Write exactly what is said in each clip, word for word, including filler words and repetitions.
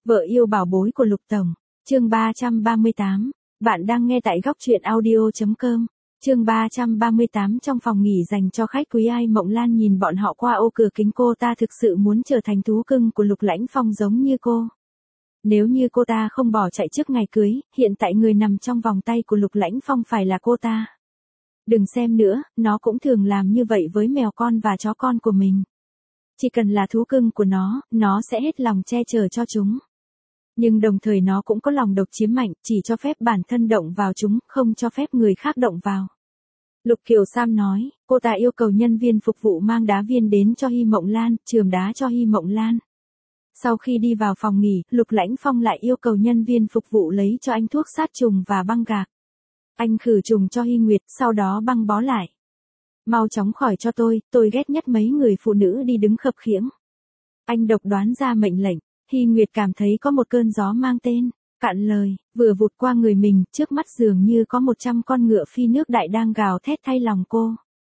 Vợ yêu bảo bối của Lục Tổng. Chương ba trăm ba mươi tám. Bạn đang nghe tại góc truyện audio chấm com. Chương ba trăm ba mươi tám. Trong phòng nghỉ dành cho khách quý, Ai Mộng Lan nhìn bọn họ qua ô cửa kính. Cô ta thực sự muốn trở thành thú cưng của Lục Lãnh Phong giống như cô. Nếu như cô ta không bỏ chạy trước ngày cưới, hiện tại người nằm trong vòng tay của Lục Lãnh Phong phải là cô ta. Đừng xem nữa, nó cũng thường làm như vậy với mèo con và chó con của mình. Chỉ cần là thú cưng của nó, nó sẽ hết lòng che chở cho chúng. Nhưng đồng thời nó cũng có lòng độc chiếm mạnh, chỉ cho phép bản thân động vào chúng, không cho phép người khác động vào. Lục Kiều Sam nói, cô ta yêu cầu nhân viên phục vụ mang đá viên đến cho Hi Mộng Lan, chườm đá cho Hi Mộng Lan. Sau khi đi vào phòng nghỉ, Lục Lãnh Phong lại yêu cầu nhân viên phục vụ lấy cho anh thuốc sát trùng và băng gạc. Anh khử trùng cho Hi Nguyệt, sau đó băng bó lại. Mau chóng khỏi cho tôi, tôi ghét nhất mấy người phụ nữ đi đứng khập khiễng. Anh độc đoán ra mệnh lệnh. Hi Nguyệt cảm thấy có một cơn gió mang tên, cạn lời, vừa vụt qua người mình, trước mắt dường như có một trăm con ngựa phi nước đại đang gào thét thay lòng cô.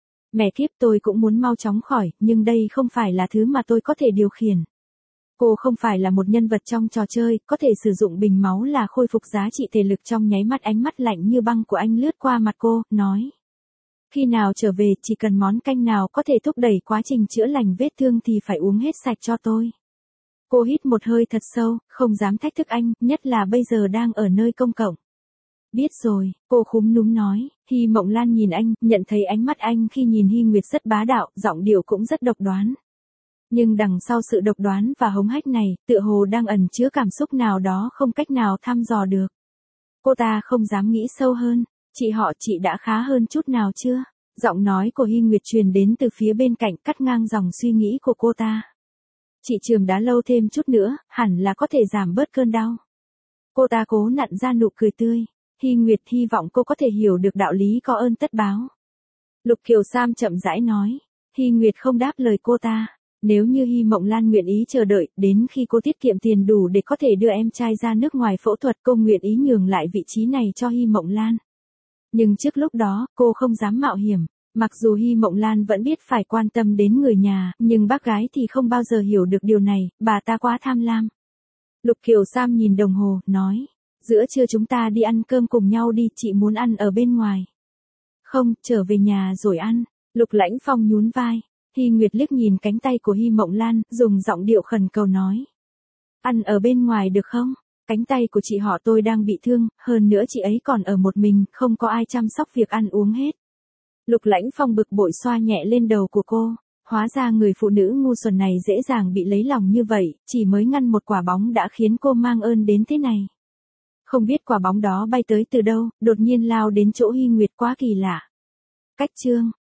Mẹ kiếp, tôi cũng muốn mau chóng khỏi, nhưng đây không phải là thứ mà tôi có thể điều khiển. Cô không phải là một nhân vật trong trò chơi, có thể sử dụng bình máu là khôi phục giá trị thể lực trong nháy mắt. Ánh mắt lạnh như băng của anh lướt qua mặt cô, nói. Khi nào trở về, chỉ cần món canh nào có thể thúc đẩy quá trình chữa lành vết thương thì phải uống hết sạch cho tôi. Cô hít một hơi thật sâu, không dám thách thức anh, nhất là bây giờ đang ở nơi công cộng. Biết rồi, cô khúm núm nói. Hi Mộng Lan nhìn anh, nhận thấy ánh mắt anh khi nhìn Hi Nguyệt rất bá đạo, giọng điệu cũng rất độc đoán. Nhưng đằng sau sự độc đoán và hống hách này, tựa hồ đang ẩn chứa cảm xúc nào đó không cách nào thăm dò được. Cô ta không dám nghĩ sâu hơn. Chị họ, chị đã khá hơn chút nào chưa? Giọng nói của Hi Nguyệt truyền đến từ phía bên cạnh, cắt ngang dòng suy nghĩ của cô ta. Chị chườm đá lâu thêm chút nữa, hẳn là có thể giảm bớt cơn đau. Cô ta cố nặn ra nụ cười tươi. Hi Nguyệt hy vọng cô có thể hiểu được đạo lý có ơn tất báo. Lục Kiều Sam chậm rãi nói. Hi Nguyệt không đáp lời cô ta. Nếu như Hi Mộng Lan nguyện ý chờ đợi, đến khi cô tiết kiệm tiền đủ để có thể đưa em trai ra nước ngoài phẫu thuật, cô nguyện ý nhường lại vị trí này cho Hi Mộng Lan. Nhưng trước lúc đó, cô không dám mạo hiểm. Mặc dù Hi Mộng Lan vẫn biết phải quan tâm đến người nhà, nhưng bác gái thì không bao giờ hiểu được điều này, bà ta quá tham lam. Lục Kiều Sam nhìn đồng hồ, nói. Giữa trưa chúng ta đi ăn cơm cùng nhau đi, chị muốn ăn ở bên ngoài. Không, trở về nhà rồi ăn. Lục Lãnh Phong nhún vai. Hi Nguyệt liếc nhìn cánh tay của Hi Mộng Lan, dùng giọng điệu khẩn cầu nói. Ăn ở bên ngoài được không? Cánh tay của chị họ tôi đang bị thương, hơn nữa chị ấy còn ở một mình, không có ai chăm sóc việc ăn uống hết. Lục Lãnh Phong bực bội xoa nhẹ lên đầu của cô. Hóa ra người phụ nữ ngu xuẩn này dễ dàng bị lấy lòng như vậy, chỉ mới ngăn một quả bóng đã khiến cô mang ơn đến thế này. Không biết quả bóng đó bay tới từ đâu, đột nhiên lao đến chỗ Hi Nguyệt, quá kỳ lạ. Cách chương.